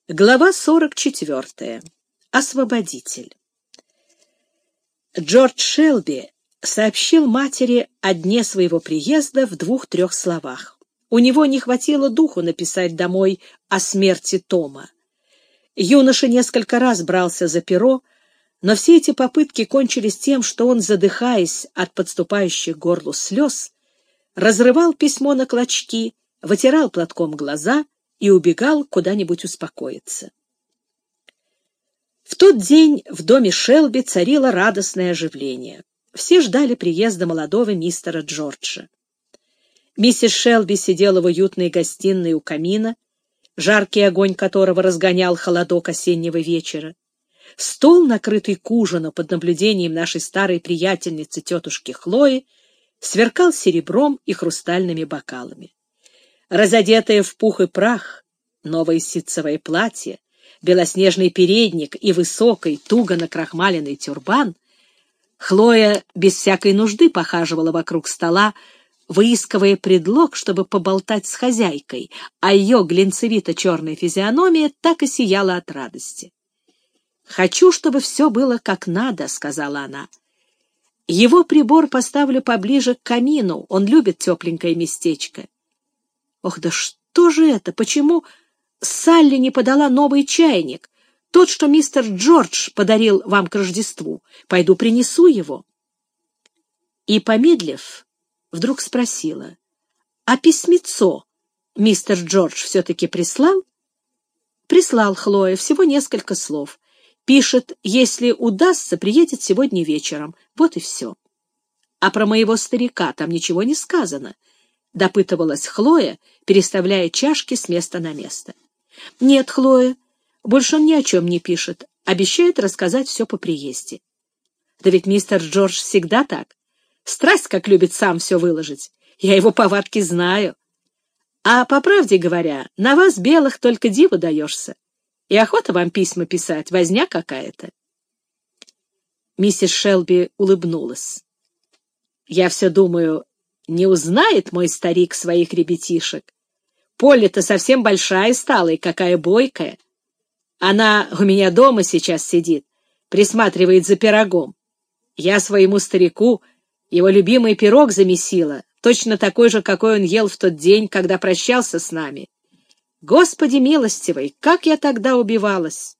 Глава 44. Освободитель. Джордж Шелби сообщил матери о дне своего приезда в 2-3 словах. У него не хватило духу написать домой о смерти Тома. Юноша несколько раз брался за перо, но все эти попытки кончились тем, что он, задыхаясь от подступающих к горлу слез, разрывал письмо на клочки, вытирал платком глаза и убегал куда-нибудь успокоиться. В тот день в доме Шелби царило радостное оживление. Все ждали приезда молодого мистера Джорджа. Миссис Шелби сидела в уютной гостиной у камина, жаркий огонь которого разгонял холодок осеннего вечера. Стол, накрытый к ужину под наблюдением нашей старой приятельницы тетушки Хлои, сверкал серебром и хрустальными бокалами. Разодетая в пух и прах, новое ситцевое платье, белоснежный передник и высокий, туго накрахмаленный тюрбан, Хлоя без всякой нужды похаживала вокруг стола, выискивая предлог, чтобы поболтать с хозяйкой, а ее глинцевито-черная физиономия так и сияла от радости. «Хочу, чтобы все было как надо», — сказала она. «Его прибор поставлю поближе к камину, он любит тепленькое местечко». «Ох, да что же это? Почему Салли не подала новый чайник? Тот, что мистер Джордж подарил вам к Рождеству. Пойду принесу его». И, помедлив, вдруг спросила: «А письмецо мистер Джордж все-таки прислал?» «Прислал, Хлоя, всего несколько слов. Пишет, если удастся, приедет сегодня вечером. Вот и все». «А про моего старика там ничего не сказано?» — допытывалась Хлоя, переставляя чашки с места на место. «Нет, Хлоя, больше он ни о чем не пишет. Обещает рассказать все по приезде». «Да ведь мистер Джордж всегда так. Страсть, как любит сам все выложить. Я его повадки знаю. А по правде говоря, на вас, белых, только диву даешься. И охота вам письма писать, возня какая-то». Миссис Шелби улыбнулась. «Я все думаю, не узнает мой старик своих ребятишек. Полли-то совсем большая стала и какая бойкая. Она у меня дома сейчас сидит, присматривает за пирогом. Я своему старику его любимый пирог замесила, точно такой же, какой он ел в тот день, когда прощался с нами. Господи милостивый, как я тогда убивалась!»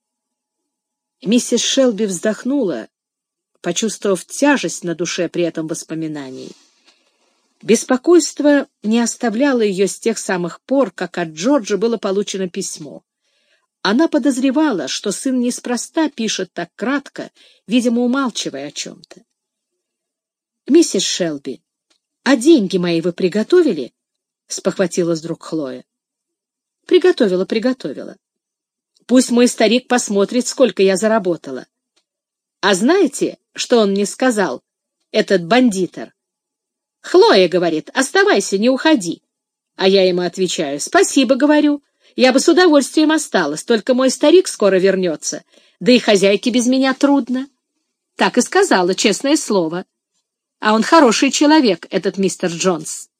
Миссис Шелби вздохнула, почувствовав тяжесть на душе при этом воспоминании. Беспокойство не оставляло ее с тех самых пор, как от Джорджа было получено письмо. Она подозревала, что сын неспроста пишет так кратко, видимо, умалчивая о чем-то. «Миссис Шелби, а деньги мои вы приготовили?» — спохватилась вдруг Хлоя. «Приготовила. Пусть мой старик посмотрит, сколько я заработала. А знаете, что он мне сказал, этот бандитер? «Хлоя, — говорит, — оставайся, не уходи». А я ему отвечаю: «Спасибо, — говорю, — я бы с удовольствием осталась, только мой старик скоро вернется, да и хозяйке без меня трудно». Так и сказала, честное слово. А он хороший человек, этот мистер Джонс.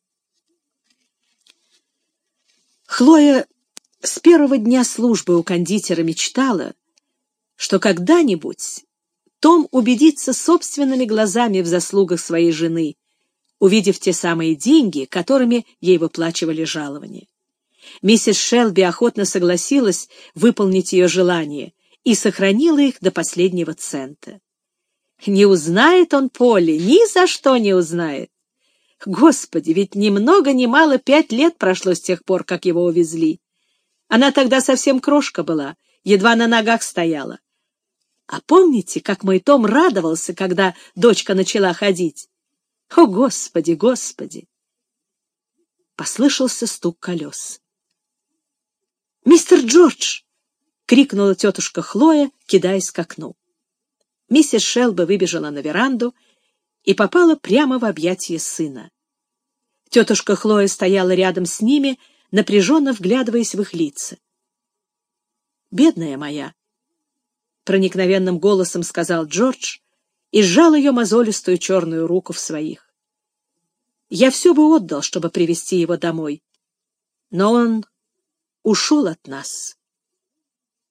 Хлоя с первого дня службы у кондитера мечтала, что когда-нибудь Том убедится собственными глазами в заслугах своей жены, увидев те самые деньги, которыми ей выплачивали жалование. Миссис Шелби охотно согласилась выполнить ее желание и сохранила их до последнего цента. Не узнает он Полли, ни за что не узнает. Господи, ведь ни много ни мало 5 лет прошло с тех пор, как его увезли. Она тогда совсем крошка была, едва на ногах стояла. А помните, как мой Том радовался, когда дочка начала ходить? О, Господи, Господи! Послышался стук колес. «Мистер Джордж!» — крикнула тетушка Хлоя, кидаясь к окну. Миссис Шелби выбежала на веранду и попала прямо в объятия сына. Тетушка Хлоя стояла рядом с ними, напряженно вглядываясь в их лица. «Бедная моя!» — проникновенным голосом сказал Джордж и сжал ее мозолистую черную руку в своих. «Я все бы отдал, чтобы привести его домой, но он ушел от нас.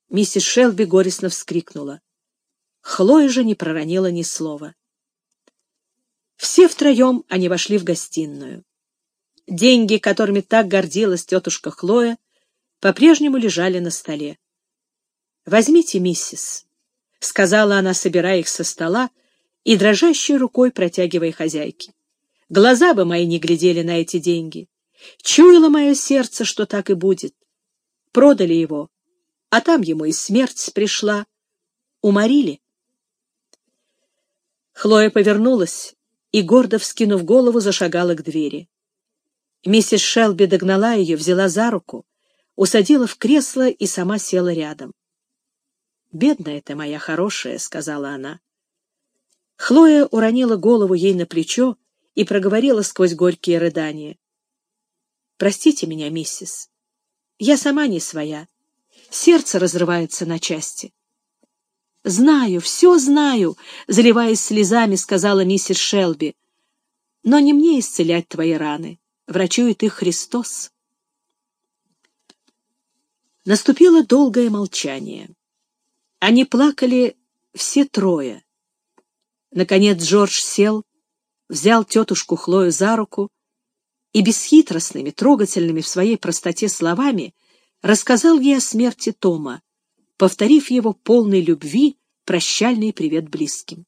Миссис Шелби горестно вскрикнула. Хлоя же не проронила ни слова. Все втроем они вошли в гостиную. Деньги, которыми так гордилась тетушка Хлоя, по-прежнему лежали на столе. «Возьмите, миссис», — сказала она, собирая их со стола и дрожащей рукой протягивая хозяйке. «Глаза бы мои не глядели на эти деньги. Чуяло мое сердце, что так и будет. Продали его, а там ему и смерть пришла. Уморили». Хлоя повернулась и, гордо вскинув голову, зашагала к двери. Миссис Шелби догнала ее, взяла за руку, усадила в кресло и сама села рядом. «Бедная ты моя хорошая», — сказала она. Хлоя уронила голову ей на плечо и проговорила сквозь горькие рыдания. «Простите меня, миссис. Я сама не своя. Сердце разрывается на части». «Знаю, все знаю», — заливаясь слезами, сказала миссис Шелби. «Но не мне исцелять твои раны. Врачует их Христос». Наступило долгое молчание. Они плакали все трое. Наконец Джордж сел, взял тетушку Хлою за руку и бесхитростными, трогательными в своей простоте словами рассказал ей о смерти Тома, повторив его полной любви прощальный привет близким.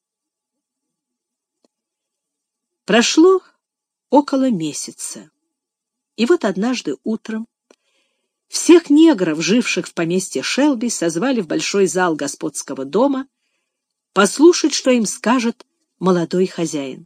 Прошло около месяца, и вот однажды утром всех негров, живших в поместье Шелби, созвали в большой зал господского дома послушать, что им скажет молодой хозяин.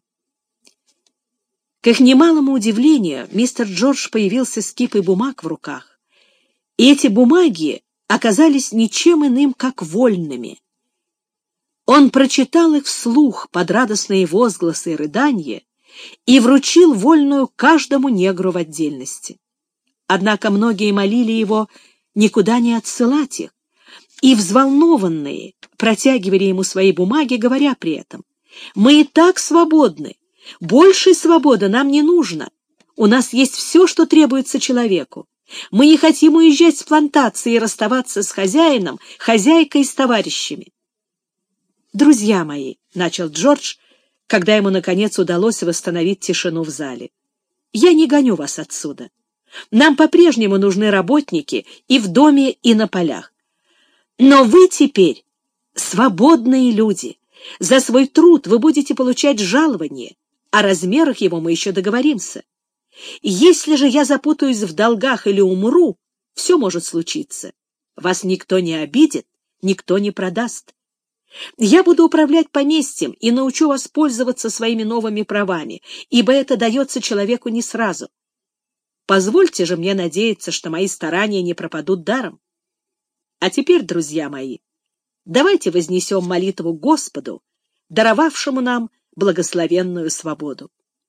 К их немалому удивлению, мистер Джордж появился с кипой бумаг в руках, и эти бумаги оказались ничем иным, как вольными. Он прочитал их вслух под радостные возгласы и рыдания и вручил вольную каждому негру в отдельности. Однако многие молили его никуда не отсылать их, и взволнованные протягивали ему свои бумаги, говоря при этом: «Мы и так свободны, большей свободы нам не нужно, у нас есть все, что требуется человеку. Мы не хотим уезжать с плантации и расставаться с хозяином, хозяйкой и с товарищами». «Друзья мои», — начал Джордж, когда ему, наконец, удалось восстановить тишину в зале, — «я не гоню вас отсюда. Нам по-прежнему нужны работники и в доме, и на полях. Но вы теперь свободные люди. За свой труд вы будете получать жалование, о размерах его мы еще договоримся. Если же я запутаюсь в долгах или умру, все может случиться. Вас никто не обидит, никто не продаст. Я буду управлять поместьем и научу вас пользоваться своими новыми правами, ибо это дается человеку не сразу. Позвольте же мне надеяться, что мои старания не пропадут даром. А теперь, друзья мои, давайте вознесем молитву Господу, даровавшему нам благословенную свободу».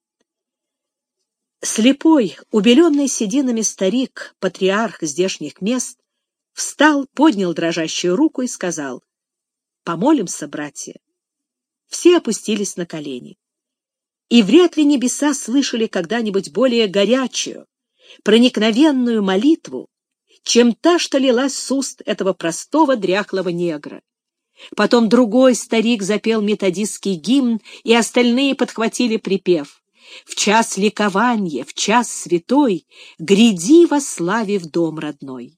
Слепой, убеленный сединами старик, патриарх здешних мест, встал, поднял дрожащую руку и сказал: «Помолимся, братья». Все опустились на колени. И вряд ли небеса слышали когда-нибудь более горячую, проникновенную молитву, чем та, что лилась с уст этого простого дряхлого негра. Потом другой старик запел методистский гимн, и остальные подхватили припев: «В час ликования, в час святой, гряди во славе в дом родной».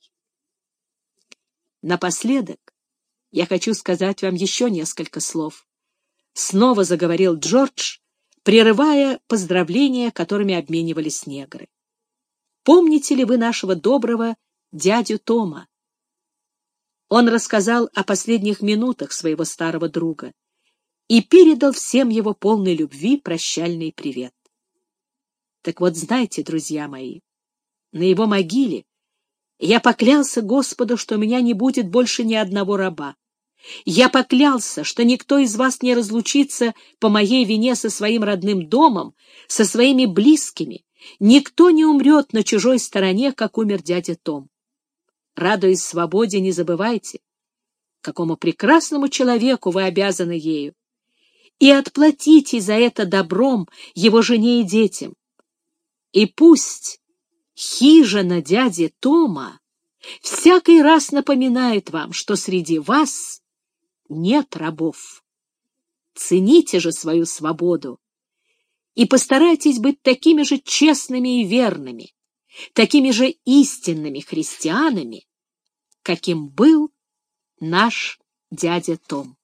Напоследок я хочу сказать вам еще несколько слов. Снова заговорил Джордж, прерывая поздравления, которыми обменивались негры. Помните ли вы нашего доброго дядю Тома? Он рассказал о последних минутах своего старого друга и передал всем его полной любви прощальный привет. Так вот, знайте, друзья мои, на его могиле я поклялся Господу, что у меня не будет больше ни одного раба. Я поклялся, что никто из вас не разлучится по моей вине со своим родным домом, со своими близкими. Никто не умрет на чужой стороне, как умер дядя Том. Радуясь свободе, не забывайте, какому прекрасному человеку вы обязаны ею, и отплатите за это добром его жене и детям. И пусть хижина дяди Тома всякий раз напоминает вам, что среди вас нет рабов. Цените же свою свободу и постарайтесь быть такими же честными и верными, такими же истинными христианами, каким был наш дядя Том.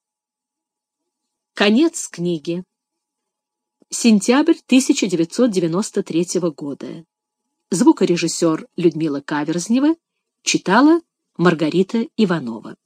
Конец книги. Сентябрь 1993 года. Звукорежиссер Людмила Каверзнева читала Маргарита Иванова.